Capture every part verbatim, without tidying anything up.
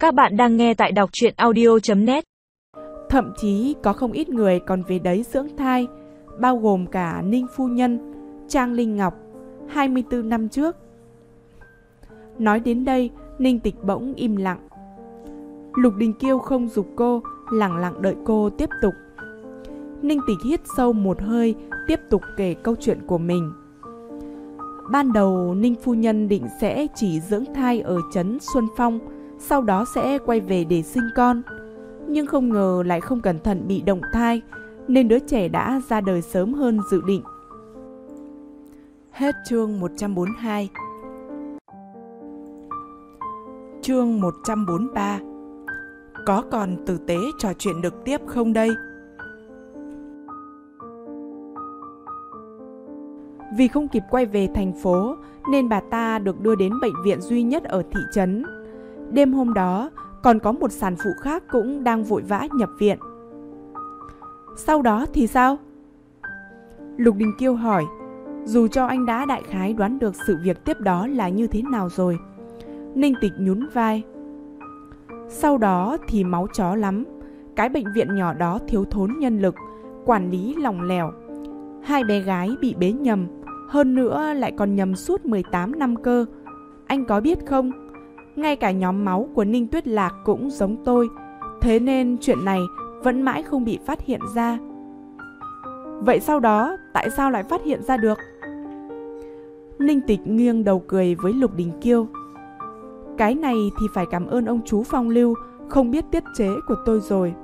Các bạn đang nghe tại đọc truyện audio chấm net. Thậm chí có không ít người còn về đấy dưỡng thai, bao gồm cả Ninh phu nhân, Trang Linh Ngọc, hai mươi tư năm trước. Nói đến đây, Ninh Tịch bỗng im lặng. Lục Đình Kiêu không giục cô, lặng lặng đợi cô tiếp tục. Ninh Tịch hít sâu một hơi, tiếp tục kể câu chuyện của mình. Ban đầu Ninh phu nhân định sẽ chỉ dưỡng thai ở trấn Xuân Phong, sau đó sẽ quay về để sinh con. Nhưng không ngờ lại không cẩn thận bị động thai, nên đứa trẻ đã ra đời sớm hơn dự định. Hết chương một trăm bốn mươi hai. Chương một trăm bốn mươi ba. Có còn tử tế trò chuyện được tiếp không đây? Vì không kịp quay về thành phố, nên bà ta được đưa đến bệnh viện duy nhất ở thị trấn. Đêm hôm đó, còn có một sản phụ khác cũng đang vội vã nhập viện. Sau đó thì sao? Lục Đình Kiêu hỏi, dù cho anh đã đại khái đoán được sự việc tiếp đó là như thế nào rồi. Ninh Tịch nhún vai. Sau đó thì máu chó lắm. Cái bệnh viện nhỏ đó thiếu thốn nhân lực, quản lý lỏng lẻo. Hai bé gái bị bế nhầm, hơn nữa lại còn nhầm suốt mười tám năm cơ. Anh có biết không? Ngay cả nhóm máu của Ninh Tuyết Lạc cũng giống tôi. Thế nên chuyện này vẫn mãi không bị phát hiện ra. Vậy sau đó tại sao lại phát hiện ra được? Ninh Tịch nghiêng đầu cười với Lục Đình Kiêu. Cái này thì phải cảm ơn ông chú Phong Lưu không biết tiết chế của tôi rồi.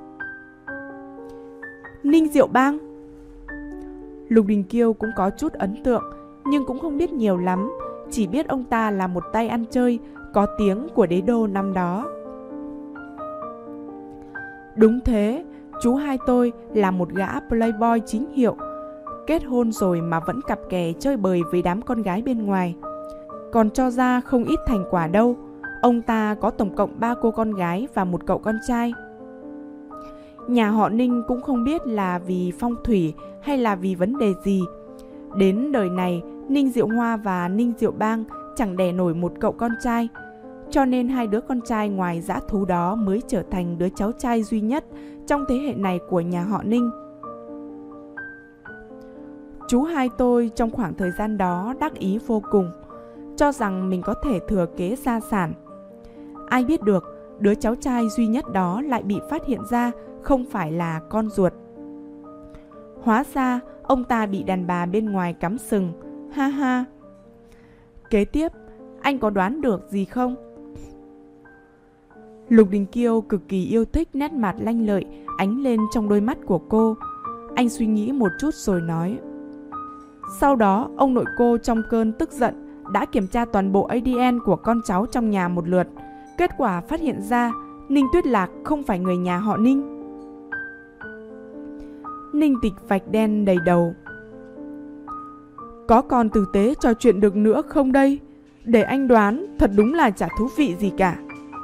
Ninh Diệu Bang. Lục Đình Kiêu cũng có chút ấn tượng, nhưng cũng không biết nhiều lắm. Chỉ biết ông ta là một tay ăn chơi có tiếng của đế đô năm đó. Đúng thế, chú hai tôi là một gã playboy chính hiệu. Kết hôn rồi mà vẫn cặp kè chơi bời với đám con gái bên ngoài. Còn cho ra không ít thành quả đâu. Ông ta có tổng cộng ba cô con gái và một cậu con trai. Nhà họ Ninh cũng không biết là vì phong thủy hay là vì vấn đề gì. Đến đời này, Ninh Diệu Hoa và Ninh Diệu Bang chẳng đẻ nổi một cậu con trai. Cho nên hai đứa con trai ngoài dã thú đó mới trở thành đứa cháu trai duy nhất trong thế hệ này của nhà họ Ninh. Chú hai tôi trong khoảng thời gian đó đắc ý vô cùng, cho rằng mình có thể thừa kế gia sản. Ai biết được đứa cháu trai duy nhất đó lại bị phát hiện ra không phải là con ruột. Hóa ra ông ta bị đàn bà bên ngoài cắm sừng. Ha ha. Kế tiếp, anh có đoán được gì không? Lục Đình Kiêu cực kỳ yêu thích nét mặt lanh lợi ánh lên trong đôi mắt của cô. Anh suy nghĩ một chút rồi nói. Sau đó, ông nội cô trong cơn tức giận đã kiểm tra toàn bộ a đê en của con cháu trong nhà một lượt. Kết quả phát hiện ra Ninh Tuyết Lạc không phải người nhà họ Ninh. Ninh Tịch vạch đen đầy đầu. Có còn tử tế trò chuyện được nữa không đây? Để anh đoán, thật đúng là chả thú vị gì cả.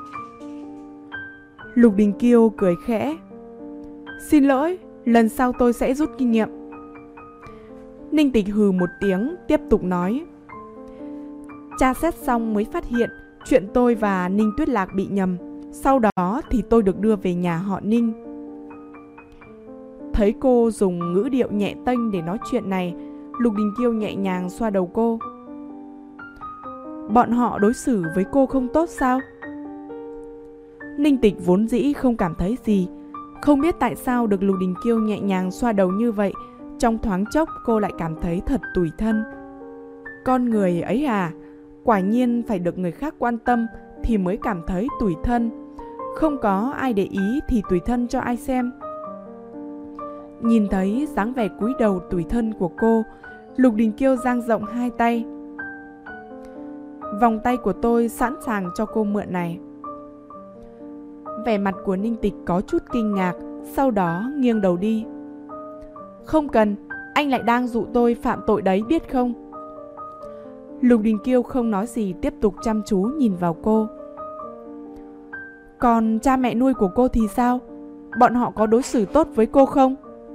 Lục Đình Kiêu cười khẽ. Xin lỗi, lần sau tôi sẽ rút kinh nghiệm. Ninh Tịch hừ một tiếng, tiếp tục nói. Tra xét xong mới phát hiện chuyện tôi và Ninh Tuyết Lạc bị nhầm. Sau đó thì tôi được đưa về nhà họ Ninh. Thấy cô dùng ngữ điệu nhẹ tênh để nói chuyện này, Lục Đình Kiêu nhẹ nhàng xoa đầu cô. Bọn họ đối xử với cô không tốt sao? Ninh Tịch vốn dĩ không cảm thấy gì. Không biết tại sao được Lục Đình Kiêu nhẹ nhàng xoa đầu như vậy, trong thoáng chốc cô lại cảm thấy thật tủi thân. Con người ấy à, quả nhiên phải được người khác quan tâm thì mới cảm thấy tủi thân. Không có ai để ý thì tủi thân cho ai xem. Nhìn thấy dáng vẻ cúi đầu tủi thân của cô, Lục Đình Kiêu dang rộng hai tay. Vòng tay của tôi sẵn sàng cho cô mượn này. Vẻ mặt của Ninh Tịch có chút kinh ngạc, sau đó nghiêng đầu đi. Không cần, anh lại đang dụ tôi phạm tội đấy biết không? Lục Đình Kiêu không nói gì, tiếp tục chăm chú nhìn vào cô. Còn cha mẹ nuôi của cô thì sao? Bọn họ có đối xử tốt với cô không?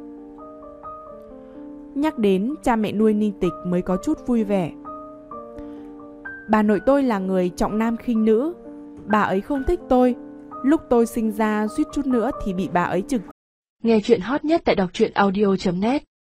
Nhắc đến cha mẹ nuôi, Ninh Tịch mới có chút vui vẻ. Bà nội tôi là người trọng nam khinh nữ. Bà ấy không thích tôi. Lúc tôi sinh ra suýt chút nữa thì bị bà ấy trực. Nghe chuyện hot nhất tại đọc truyện audio chấm net.